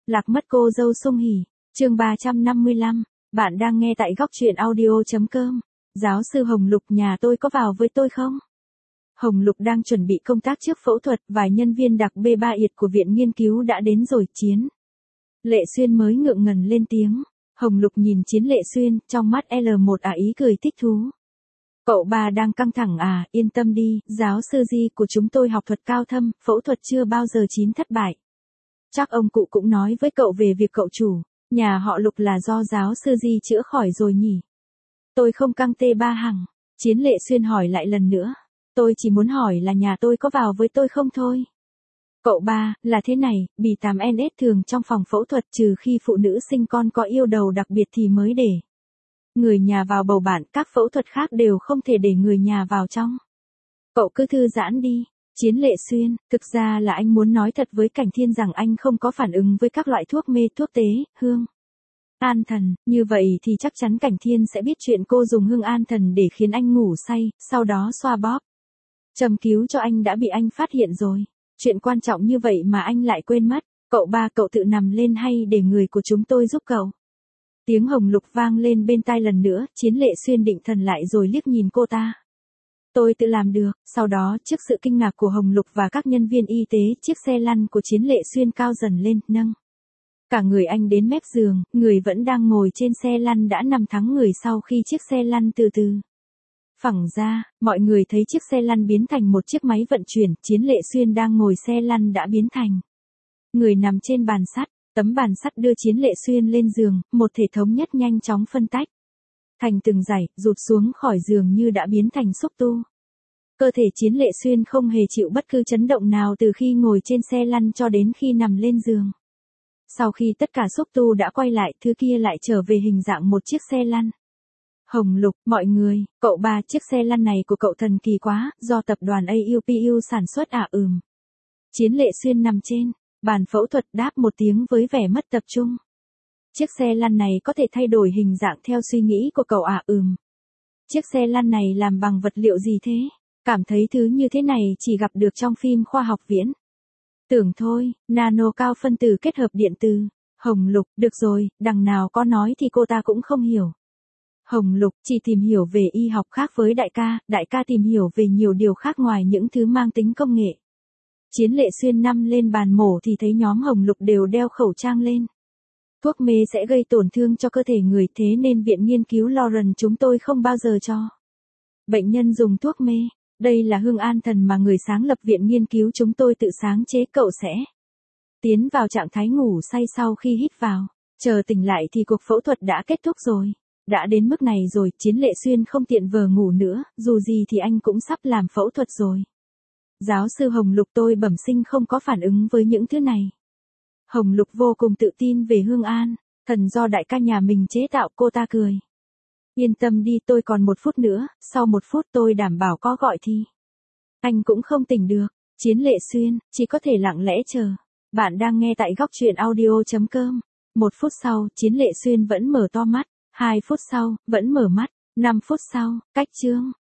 Lạc mất cô dâu Sung Hỉ. Chương 355. Bạn đang nghe tại góc truyện audio.com. Giáo sư Hồng Lục, nhà tôi có vào với tôi không? Hồng Lục đang chuẩn bị công tác trước phẫu thuật, vài nhân viên đặc B3 yệt của viện nghiên cứu đã đến rồi. Chiến Lệ Xuyên mới ngượng ngần lên tiếng. Hồng Lục nhìn Chiến Lệ Xuyên, trong mắt L1 ý cười thích thú. Cậu ba đang căng thẳng à? Yên tâm đi, giáo sư Di của chúng tôi học thuật cao thâm, phẫu thuật chưa bao giờ chín thất bại. Chắc ông cụ cũng nói với cậu về việc cậu chủ nhà họ Lục là do giáo sư Di chữa khỏi rồi nhỉ? Tôi không căng T3 hằng. Chiến Lệ Xuyên hỏi lại lần nữa. Tôi chỉ muốn hỏi là nhà tôi có vào với tôi không thôi. Cậu ba, là thế này, B8NS thường trong phòng phẫu thuật trừ khi phụ nữ sinh con có yêu đầu đặc biệt thì mới để người nhà vào bầu bạn, các phẫu thuật khác đều không thể để người nhà vào trong. Cậu cứ thư giãn đi. Chiến Lệ Xuyên, thực ra là anh muốn nói thật với Cảnh Thiên rằng anh không có phản ứng với các loại thuốc mê, thuốc tế, hương an thần, như vậy thì chắc chắn Cảnh Thiên sẽ biết chuyện cô dùng hương an thần để khiến anh ngủ say, sau đó xoa bóp châm cứu cho anh đã bị anh phát hiện rồi. Chuyện quan trọng như vậy mà anh lại quên mất. Cậu ba, cậu tự nằm lên hay để người của chúng tôi giúp cậu? Tiếng Hồng Lục vang lên bên tai lần nữa, Chiến Lệ Xuyên định thần lại rồi liếc nhìn cô ta. Tôi tự làm được. Sau đó, trước sự kinh ngạc của Hồng Lục và các nhân viên y tế, chiếc xe lăn của Chiến Lệ Xuyên cao dần lên, nâng cả người anh đến mép giường, người vẫn đang ngồi trên xe lăn đã nằm thắng người sau khi chiếc xe lăn từ từ phẳng ra. Mọi người thấy chiếc xe lăn biến thành một chiếc máy vận chuyển, Chiến Lệ Xuyên đang ngồi xe lăn đã biến thành người nằm trên bàn sắt. Tấm bàn sắt đưa Chiến Lệ Xuyên lên giường, một thể thống nhất nhanh chóng phân tách thành từng dải, rụt xuống khỏi giường như đã biến thành xúc tu. Cơ thể Chiến Lệ Xuyên không hề chịu bất cứ chấn động nào từ khi ngồi trên xe lăn cho đến khi nằm lên giường. Sau khi tất cả xúc tu đã quay lại, thứ kia lại trở về hình dạng một chiếc xe lăn. Hồng Lục, mọi người, cậu ba, chiếc xe lăn này của cậu thần kỳ quá, do tập đoàn AUPU sản xuất à? Chiến Lệ Xuyên nằm trên bàn phẫu thuật đáp một tiếng với vẻ mất tập trung. Chiếc xe lăn này có thể thay đổi hình dạng theo suy nghĩ của cậu à? Chiếc xe lăn này làm bằng vật liệu gì thế? Cảm thấy thứ như thế này chỉ gặp được trong phim khoa học viễn tưởng thôi, nano cao phân tử kết hợp điện từ. Hồng Lục, được rồi, đằng nào có nói thì cô ta cũng không hiểu. Hồng Lục, chỉ tìm hiểu về y học khác với đại ca tìm hiểu về nhiều điều khác ngoài những thứ mang tính công nghệ. Chiến Lệ Xuyên nằm lên bàn mổ thì thấy nhóm Hồng Lục đều đeo khẩu trang lên. Thuốc mê sẽ gây tổn thương cho cơ thể người, thế nên viện nghiên cứu Lauren chúng tôi không bao giờ cho bệnh nhân dùng thuốc mê. Đây là hương an thần mà người sáng lập viện nghiên cứu chúng tôi tự sáng chế, cậu sẽ tiến vào trạng thái ngủ say sau khi hít vào. Chờ tỉnh lại thì cuộc phẫu thuật đã kết thúc rồi. Đã đến mức này rồi, Chiến Lệ Xuyên không tiện vờ ngủ nữa, dù gì thì anh cũng sắp làm phẫu thuật rồi. Giáo sư Hồng Lục, tôi bẩm sinh không có phản ứng với những thứ này. Hồng Lục vô cùng tự tin về hương an thần do đại ca nhà mình chế tạo, cô ta cười. Yên tâm đi, tôi còn 1 phút nữa, sau 1 phút tôi đảm bảo có gọi thì anh cũng không tỉnh được. Chiến Lệ Xuyên, chỉ có thể lặng lẽ chờ. Bạn đang nghe tại góc truyện audio.com. 1 phút sau, Chiến Lệ Xuyên vẫn mở to mắt. 2 phút sau, vẫn mở mắt. 5 phút sau, cách chương.